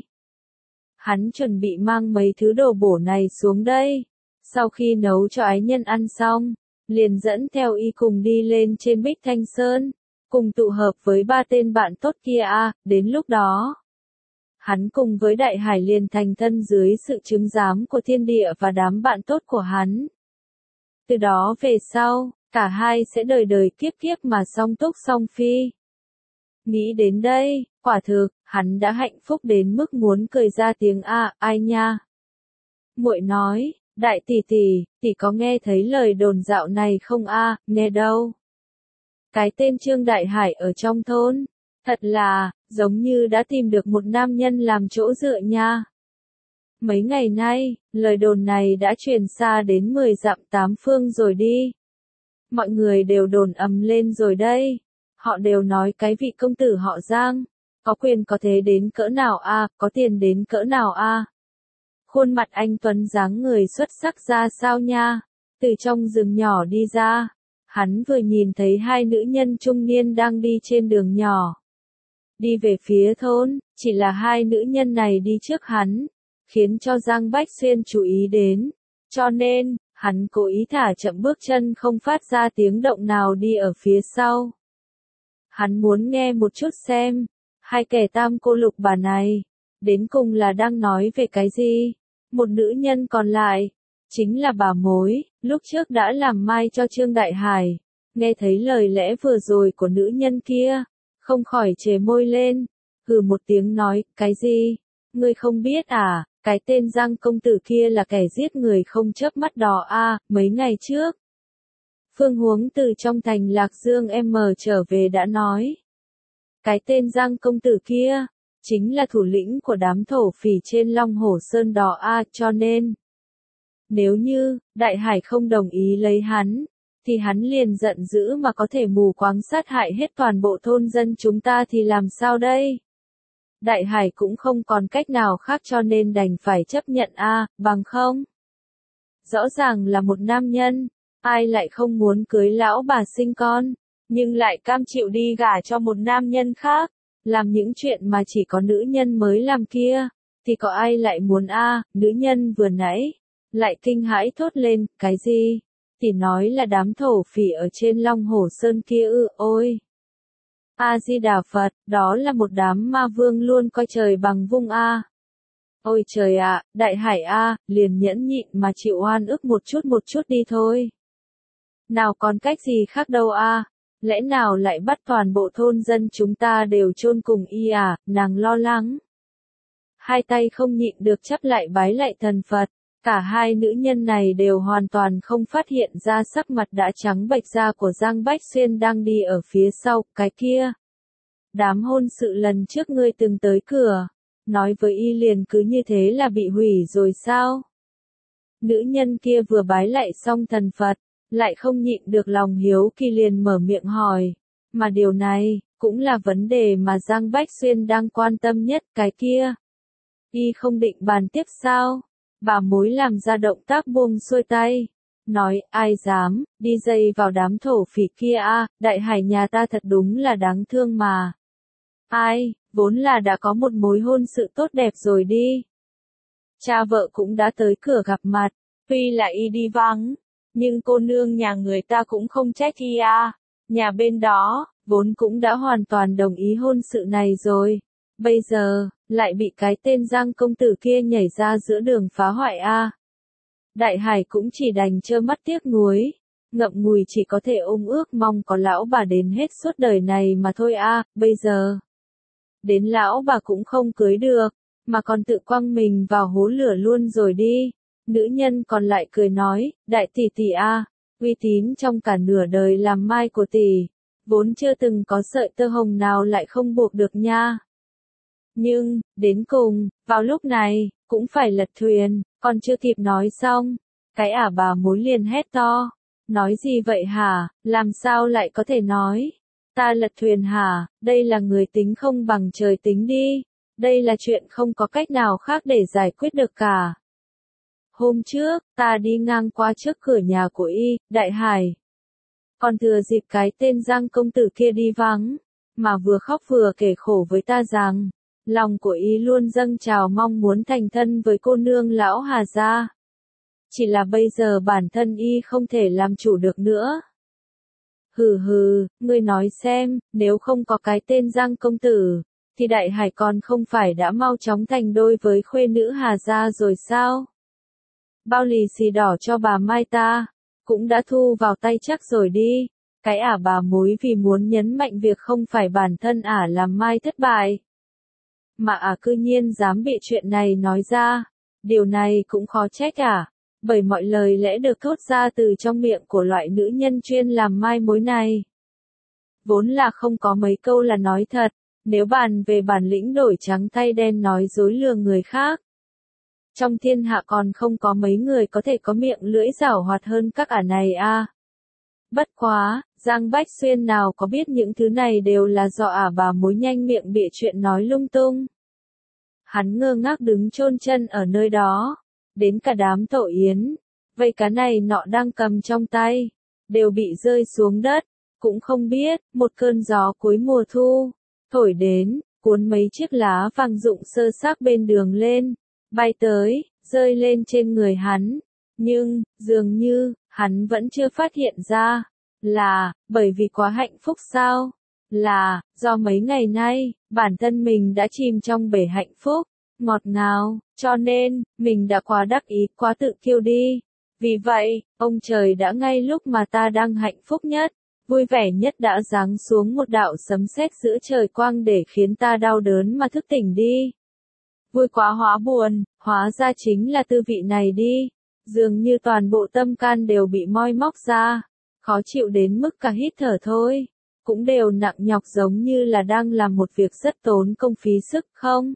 Hắn chuẩn bị mang mấy thứ đồ bổ này xuống đây. Sau khi nấu cho ái nhân ăn xong, liền dẫn theo y cùng đi lên trên Bích Thanh Sơn, cùng tụ hợp với ba tên bạn tốt kia a, đến lúc đó. Hắn cùng với Đại Hải liền thành thân dưới sự chứng giám của thiên địa và đám bạn tốt của hắn. Từ đó về sau, cả hai sẽ đời đời kiếp kiếp mà song túc song phi. Nghĩ đến đây, quả thực, hắn đã hạnh phúc đến mức muốn cười ra tiếng a, ai nha. Muội nói, đại tỷ tỷ, tỷ có nghe thấy lời đồn dạo này không a, nghe đâu. Cái tên Trương Đại Hải ở trong thôn, thật là, giống như đã tìm được một nam nhân làm chỗ dựa nha. Mấy ngày nay, lời đồn này đã truyền xa đến mười dặm tám phương rồi đi. Mọi người đều đồn ầm lên rồi đây. Họ đều nói cái vị công tử họ Giang, có quyền có thế đến cỡ nào a, à, có tiền đến cỡ nào a. À. Khuôn mặt anh tuấn dáng người xuất sắc ra sao nha. Từ trong rừng nhỏ đi ra, hắn vừa nhìn thấy hai nữ nhân trung niên đang đi trên đường nhỏ. Đi về phía thôn, chỉ là hai nữ nhân này đi trước hắn, khiến cho Giang Bách Xuyên chú ý đến. Cho nên, hắn cố ý thả chậm bước chân không phát ra tiếng động nào đi ở phía sau. Hắn muốn nghe một chút xem, hai kẻ tam cô lục bà này, đến cùng là đang nói về cái gì. Một nữ nhân còn lại, chính là bà mối, lúc trước đã làm mai cho Trương Đại Hải. Nghe thấy lời lẽ vừa rồi của nữ nhân kia, không khỏi chề môi lên, hừ một tiếng nói, cái gì? Ngươi không biết à, cái tên Giang công tử kia là kẻ giết người không chớp mắt đó a, à, mấy ngày trước. Phương Huống từ trong thành Lạc Dương em trở về đã nói. Cái tên Giang công tử kia, chính là thủ lĩnh của đám thổ phỉ trên Long Hổ Sơn đó a, à, cho nên. Nếu như, Đại Hải không đồng ý lấy hắn, thì hắn liền giận dữ mà có thể mù quáng sát hại hết toàn bộ thôn dân chúng ta thì làm sao đây? Đại Hải cũng không còn cách nào khác cho nên đành phải chấp nhận a, à, bằng không? Rõ ràng là một nam nhân, ai lại không muốn cưới lão bà sinh con, nhưng lại cam chịu đi gả cho một nam nhân khác, làm những chuyện mà chỉ có nữ nhân mới làm kia, thì có ai lại muốn a, à, nữ nhân vừa nãy, lại kinh hãi thốt lên, cái gì? Thì nói là đám thổ phỉ ở trên Long Hổ Sơn kia ư, ôi. A-di-đà Phật, đó là một đám ma vương luôn coi trời bằng vung a. Ôi trời ạ, đại hải a, liền nhẫn nhịn mà chịu oan ức một chút một chút đi thôi. Nào còn cách gì khác đâu a, lẽ nào lại bắt toàn bộ thôn dân chúng ta đều chôn cùng y à, nàng lo lắng. Hai tay không nhịn được chắp lại bái lại thần Phật, cả hai nữ nhân này đều hoàn toàn không phát hiện ra sắc mặt đã trắng bệch ra của Giang Bách Xuyên đang đi ở phía sau, cái kia. Đám hôn sự lần trước ngươi từng tới cửa, nói với y liền cứ như thế là bị hủy rồi sao? Nữ nhân kia vừa bái lại xong thần Phật, lại không nhịn được lòng hiếu kỳ liền mở miệng hỏi, mà điều này, cũng là vấn đề mà Giang Bách Xuyên đang quan tâm nhất, cái kia. Y không định bàn tiếp sao? Bà mối làm ra động tác buông xuôi tay, nói, ai dám, đi dây vào đám thổ phỉ kia a, đại hải nhà ta thật đúng là đáng thương mà. Ai, vốn là đã có một mối hôn sự tốt đẹp rồi đi. Cha vợ cũng đã tới cửa gặp mặt, tuy là y đi vắng, nhưng cô nương nhà người ta cũng không trách y a, nhà bên đó, vốn cũng đã hoàn toàn đồng ý hôn sự này rồi. Bây giờ, lại bị cái tên Giang công tử kia nhảy ra giữa đường phá hoại a. Đại hải cũng chỉ đành trơ mắt tiếc nuối, ngậm ngùi chỉ có thể ôm ước mong có lão bà đến hết suốt đời này mà thôi a, bây giờ. Đến lão bà cũng không cưới được, mà còn tự quăng mình vào hố lửa luôn rồi đi. Nữ nhân còn lại cười nói, đại tỷ tỷ a, uy tín trong cả nửa đời làm mai của tỷ, vốn chưa từng có sợi tơ hồng nào lại không buộc được nha. Nhưng, đến cùng, vào lúc này, cũng phải lật thuyền, còn chưa kịp nói xong, cái ả bà mối liền hét to. Nói gì vậy hả, làm sao lại có thể nói? Ta lật thuyền hả, đây là người tính không bằng trời tính đi, đây là chuyện không có cách nào khác để giải quyết được cả. Hôm trước, ta đi ngang qua trước cửa nhà của y, đại hải. Còn thừa dịp cái tên Giang công tử kia đi vắng, mà vừa khóc vừa kể khổ với ta rằng, lòng của y luôn dâng trào mong muốn thành thân với cô nương lão Hà gia. Chỉ là bây giờ bản thân y không thể làm chủ được nữa. Hừ hừ, ngươi nói xem, nếu không có cái tên Giang công tử, thì đại hải còn không phải đã mau chóng thành đôi với khuê nữ Hà gia rồi sao? Bao lì xì đỏ cho bà Mai ta, cũng đã thu vào tay chắc rồi đi. Cái ả bà mối vì muốn nhấn mạnh việc không phải bản thân ả làm Mai thất bại, mà ả cư nhiên dám bị chuyện này nói ra. Điều này cũng khó trách ả, bởi mọi lời lẽ được thốt ra từ trong miệng của loại nữ nhân chuyên làm mai mối này. Vốn là không có mấy câu là nói thật, nếu bàn về bản lĩnh đổi trắng thay đen nói dối lừa người khác. Trong thiên hạ còn không có mấy người có thể có miệng lưỡi giảo hoạt hơn các ả này a. Bất quá, Giang Bách Xuyên nào có biết những thứ này đều là do ả bà mối nhanh miệng bịa chuyện nói lung tung. Hắn ngơ ngác đứng chôn chân ở nơi đó, đến cả đám tổ yến, vây cá này nọ đang cầm trong tay, đều bị rơi xuống đất, cũng không biết, một cơn gió cuối mùa thu, thổi đến, cuốn mấy chiếc lá vàng rụng sơ xác bên đường lên, bay tới, rơi lên trên người hắn, nhưng, dường như, hắn vẫn chưa phát hiện ra, là, bởi vì quá hạnh phúc sao, là, do mấy ngày nay, bản thân mình đã chìm trong bể hạnh phúc, ngọt ngào, cho nên, mình đã quá đắc ý, quá tự kiêu đi. Vì vậy, ông trời đã ngay lúc mà ta đang hạnh phúc nhất, vui vẻ nhất đã giáng xuống một đạo sấm sét giữa trời quang để khiến ta đau đớn mà thức tỉnh đi. Vui quá hóa buồn, hóa ra chính là tư vị này đi. Dường như toàn bộ tâm can đều bị moi móc ra, khó chịu đến mức cả hít thở thôi, cũng đều nặng nhọc giống như là đang làm một việc rất tốn công phí sức không?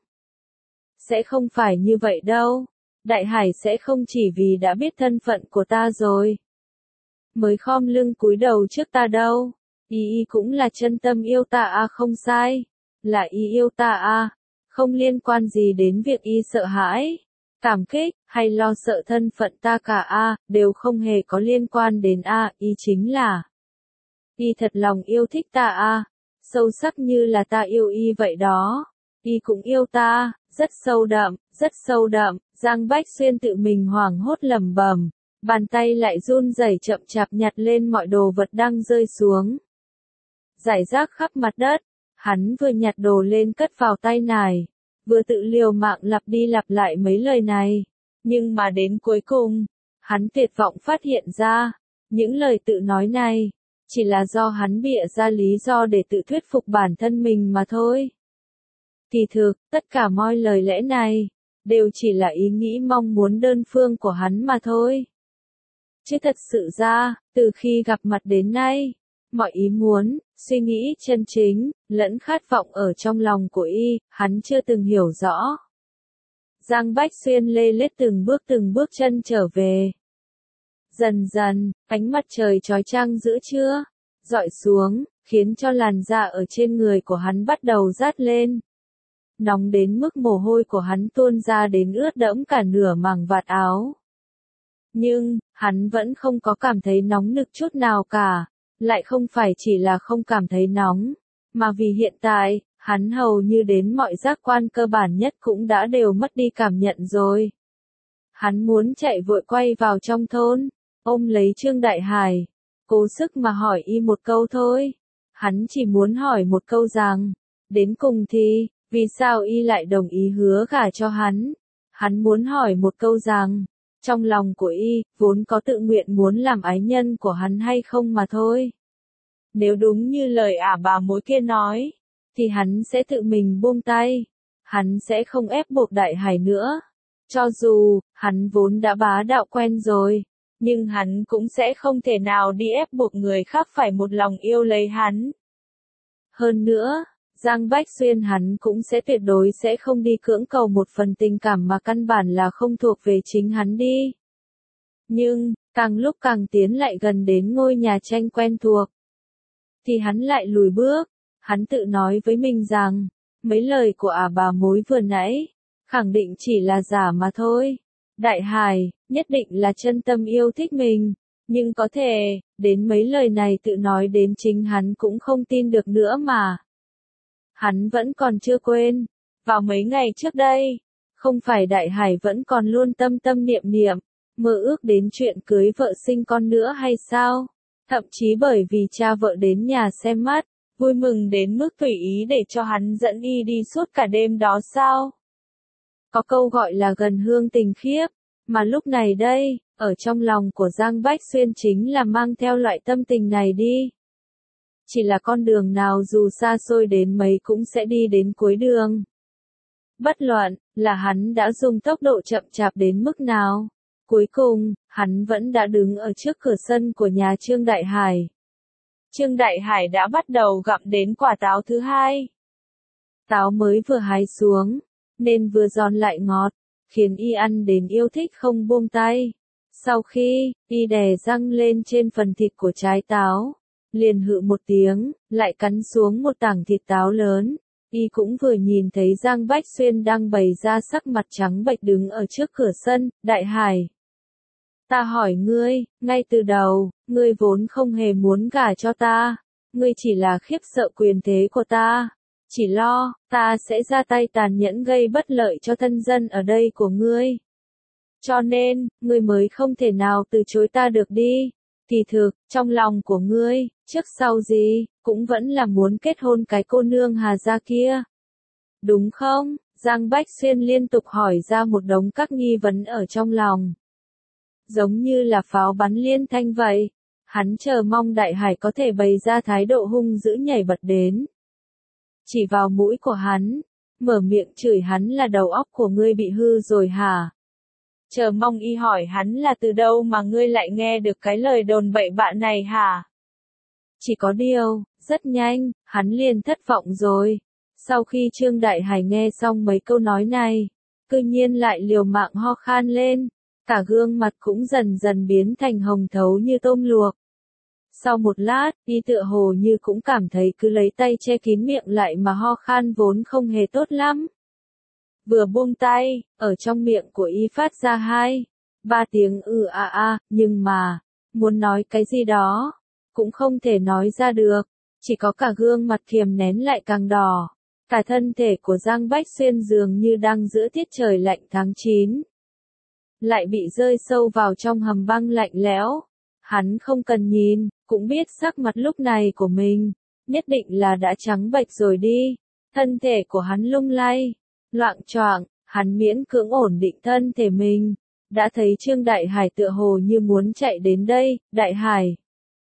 Sẽ không phải như vậy đâu. Đại hải sẽ không chỉ vì đã biết thân phận của ta rồi, mới khom lưng cúi đầu trước ta đâu. Y y cũng là chân tâm yêu ta à, không sai. Là y yêu ta à, không liên quan gì đến việc y sợ hãi, cảm kích, hay lo sợ thân phận ta cả a, đều không hề có liên quan đến a, y chính là y thật lòng yêu thích ta a, sâu sắc như là ta yêu y vậy đó. Y cũng yêu ta, rất sâu đậm, rất sâu đậm. Giang Bách Xuyên tự mình hoảng hốt lẩm bẩm, bàn tay lại run rẩy chậm chạp nhặt lên mọi đồ vật đang rơi xuống, rải rác khắp mặt đất. Hắn vừa nhặt đồ lên cất vào tay nải, vừa tự liều mạng lặp đi lặp lại mấy lời này. Nhưng mà đến cuối cùng, hắn tuyệt vọng phát hiện ra, những lời tự nói này, chỉ là do hắn bịa ra lý do để tự thuyết phục bản thân mình mà thôi. Kỳ thực, tất cả mọi lời lẽ này, đều chỉ là ý nghĩ mong muốn đơn phương của hắn mà thôi. Chứ thật sự ra, từ khi gặp mặt đến nay, mọi ý muốn, suy nghĩ chân chính, lẫn khát vọng ở trong lòng của y, hắn chưa từng hiểu rõ. Giang Bách Xuyên lê lết từng bước từng bước chân trở về. Dần dần, ánh mặt trời chói chang giữa trưa, dọi xuống, khiến cho làn da ở trên người của hắn bắt đầu rát lên. Nóng đến mức mồ hôi của hắn tuôn ra đến ướt đẫm cả nửa màng vạt áo. Nhưng, hắn vẫn không có cảm thấy nóng nực chút nào cả, lại không phải chỉ là không cảm thấy nóng, mà vì hiện tại, hắn hầu như đến mọi giác quan cơ bản nhất cũng đã đều mất đi cảm nhận rồi. Hắn muốn chạy vội quay vào trong thôn, ôm lấy Trương Đại Hải, cố sức mà hỏi y một câu thôi. Hắn chỉ muốn hỏi một câu rằng, đến cùng thì, vì sao y lại đồng ý hứa gả cho hắn? Hắn muốn hỏi một câu rằng, trong lòng của y, vốn có tự nguyện muốn làm ái nhân của hắn hay không mà thôi. Nếu đúng như lời ả bà mối kia nói, thì hắn sẽ tự mình buông tay. Hắn sẽ không ép buộc Đại Hải nữa. Cho dù, hắn vốn đã bá đạo quen rồi, nhưng hắn cũng sẽ không thể nào đi ép buộc người khác phải một lòng yêu lấy hắn. Hơn nữa, Giang Bách Xuyên hắn cũng sẽ tuyệt đối sẽ không đi cưỡng cầu một phần tình cảm mà căn bản là không thuộc về chính hắn đi. Nhưng, càng lúc càng tiến lại gần đến ngôi nhà tranh quen thuộc, thì hắn lại lùi bước. Hắn tự nói với mình rằng, mấy lời của ả bà mối vừa nãy, khẳng định chỉ là giả mà thôi. Đại Hải, nhất định là chân tâm yêu thích mình, nhưng có thể, đến mấy lời này tự nói đến chính hắn cũng không tin được nữa mà. Hắn vẫn còn chưa quên, vào mấy ngày trước đây, không phải Đại Hải vẫn còn luôn tâm tâm niệm niệm, mơ ước đến chuyện cưới vợ sinh con nữa hay sao? Thậm chí bởi vì cha vợ đến nhà xem mắt, vui mừng đến mức tùy ý để cho hắn dẫn y đi suốt cả đêm đó sao? Có câu gọi là gần hương tình khiếp, mà lúc này đây, ở trong lòng của Giang Bách Xuyên chính là mang theo loại tâm tình này đi. Chỉ là con đường nào dù xa xôi đến mấy cũng sẽ đi đến cuối đường. Bất luận là hắn đã dùng tốc độ chậm chạp đến mức nào, cuối cùng, hắn vẫn đã đứng ở trước cửa sân của nhà Trương Đại Hải. Trương Đại Hải đã bắt đầu gặm đến quả táo thứ hai. Táo mới vừa hái xuống, nên vừa giòn lại ngọt, khiến y ăn đến yêu thích không buông tay. Sau khi, y đè răng lên trên phần thịt của trái táo, liền hự một tiếng, lại cắn xuống một tảng thịt táo lớn. Y cũng vừa nhìn thấy Giang Bách Xuyên đang bày ra sắc mặt trắng bệch đứng ở trước cửa sân. Đại Hải, ta hỏi ngươi, ngay từ đầu, ngươi vốn không hề muốn gả cho ta, ngươi chỉ là khiếp sợ quyền thế của ta, chỉ lo, ta sẽ ra tay tàn nhẫn gây bất lợi cho thân dân ở đây của ngươi. Cho nên, ngươi mới không thể nào từ chối ta được đi. Kỳ thực, trong lòng của ngươi, trước sau gì, cũng vẫn là muốn kết hôn cái cô nương Hà gia kia. Đúng không? Giang Bách Xuyên liên tục hỏi ra một đống các nghi vấn ở trong lòng. Giống như là pháo bắn liên thanh vậy. Hắn chờ mong Đại Hải có thể bày ra thái độ hung dữ nhảy bật đến. Chỉ vào mũi của hắn, mở miệng chửi hắn là đầu óc của ngươi bị hư rồi hả? Chờ mong y hỏi hắn là từ đâu mà ngươi lại nghe được cái lời đồn bậy bạ này hả? Chỉ có điều, rất nhanh, hắn liền thất vọng rồi. Sau khi Trương Đại Hải nghe xong mấy câu nói này, cư nhiên lại liều mạng ho khan lên, cả gương mặt cũng dần dần biến thành hồng thấu như tôm luộc. Sau một lát, y tựa hồ như cũng cảm thấy cứ lấy tay che kín miệng lại mà ho khan vốn không hề tốt lắm. Vừa buông tay, ở trong miệng của y phát ra hai, ba tiếng ư a a, nhưng mà, muốn nói cái gì đó, cũng không thể nói ra được, chỉ có cả gương mặt kiềm nén lại càng đỏ. Cả thân thể của Giang Bách Xuyên dường như đang giữa tiết trời lạnh tháng chín. Lại bị rơi sâu vào trong hầm băng lạnh lẽo. Hắn không cần nhìn, cũng biết sắc mặt lúc này của mình, nhất định là đã trắng bệch rồi đi. Thân thể của hắn lung lay, loạng choạng, hắn miễn cưỡng ổn định thân thể mình. Đã thấy Trương Đại Hải tựa hồ như muốn chạy đến đây. Đại Hải,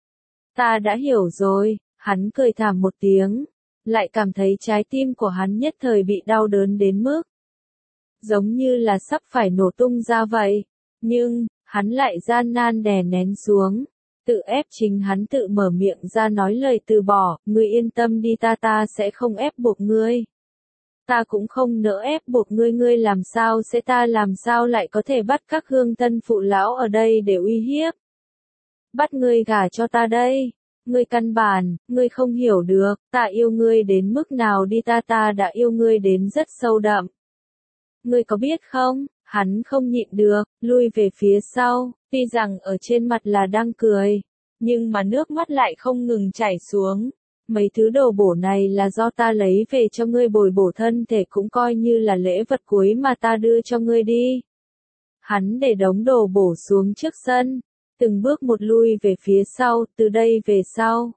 ta đã hiểu rồi. Hắn cười thảm một tiếng, lại cảm thấy trái tim của hắn nhất thời bị đau đớn đến mức giống như là sắp phải nổ tung ra vậy. Nhưng, hắn lại gian nan đè nén xuống, tự ép chính hắn tự mở miệng ra nói lời từ bỏ. Ngươi yên tâm đi, ta ta sẽ không ép buộc ngươi. Ta cũng không nỡ ép buộc ngươi, ngươi làm sao sẽ, ta làm sao lại có thể bắt các hương thân phụ lão ở đây để uy hiếp. Bắt ngươi gả cho ta đây. Ngươi căn bản, ngươi không hiểu được, ta yêu ngươi đến mức nào đi, ta ta đã yêu ngươi đến rất sâu đậm. Ngươi có biết không, hắn không nhịn được, lui về phía sau, tuy rằng ở trên mặt là đang cười, nhưng mà nước mắt lại không ngừng chảy xuống. Mấy thứ đồ bổ này là do ta lấy về cho ngươi bồi bổ thân thể, cũng coi như là lễ vật cuối mà ta đưa cho ngươi đi. Hắn để đống đồ bổ xuống trước sân, từng bước một lui về phía sau. Từ đây về sau,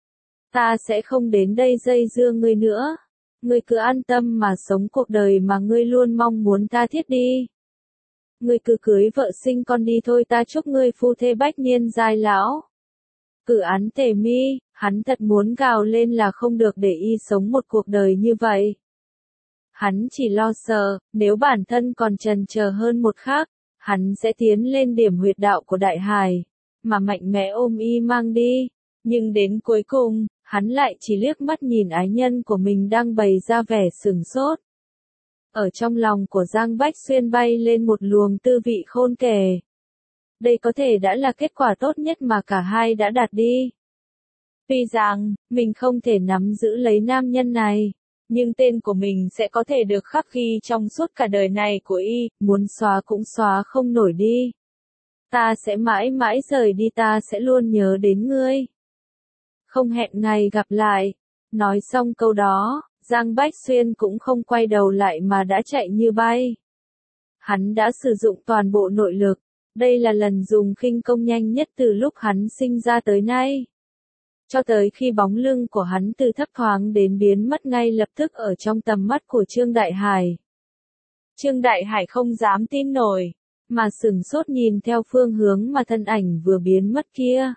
ta sẽ không đến đây dây dưa ngươi nữa. Ngươi cứ an tâm mà sống cuộc đời mà ngươi luôn mong muốn tha thiết đi. Ngươi cứ cưới vợ sinh con đi thôi, ta chúc ngươi phu thê bách niên giai lão. Cử án Tề Mi, hắn thật muốn gào lên là không được để y sống một cuộc đời như vậy. Hắn chỉ lo sợ, nếu bản thân còn chần chờ hơn một khắc, hắn sẽ tiến lên điểm huyệt đạo của Đại Hải, mà mạnh mẽ ôm y mang đi. Nhưng đến cuối cùng, hắn lại chỉ liếc mắt nhìn ái nhân của mình đang bày ra vẻ sửng sốt. Ở trong lòng của Giang Bách Xuyên bay lên một luồng tư vị khôn kể. Đây có thể đã là kết quả tốt nhất mà cả hai đã đạt đi. Tuy rằng, mình không thể nắm giữ lấy nam nhân này, nhưng tên của mình sẽ có thể được khắc ghi trong suốt cả đời này của y, muốn xóa cũng xóa không nổi đi. Ta sẽ mãi mãi rời đi, ta sẽ luôn nhớ đến ngươi. Không hẹn ngày gặp lại. Nói xong câu đó, Giang Bách Xuyên cũng không quay đầu lại mà đã chạy như bay. Hắn đã sử dụng toàn bộ nội lực. Đây là lần dùng khinh công nhanh nhất từ lúc hắn sinh ra tới nay. Cho tới khi bóng lưng của hắn từ thấp thoáng đến biến mất ngay lập tức ở trong tầm mắt của Trương Đại Hải. Trương Đại Hải không dám tin nổi, mà sửng sốt nhìn theo phương hướng mà thân ảnh vừa biến mất kia.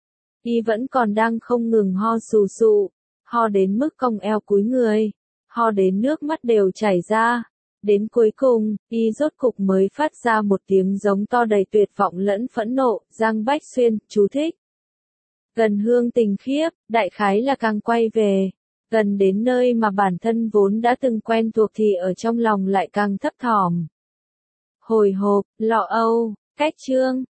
Y vẫn còn đang không ngừng ho sù sụ, ho đến mức cong eo cúi người, ho đến nước mắt đều chảy ra. Đến cuối cùng, y rốt cục mới phát ra một tiếng giống to đầy tuyệt vọng lẫn phẫn nộ. Giang Bách Xuyên, chú thích. Gần hương tình khiếp, đại khái là càng quay về, gần đến nơi mà bản thân vốn đã từng quen thuộc thì ở trong lòng lại càng thấp thỏm. Hồi hộp, lo âu, cách chương.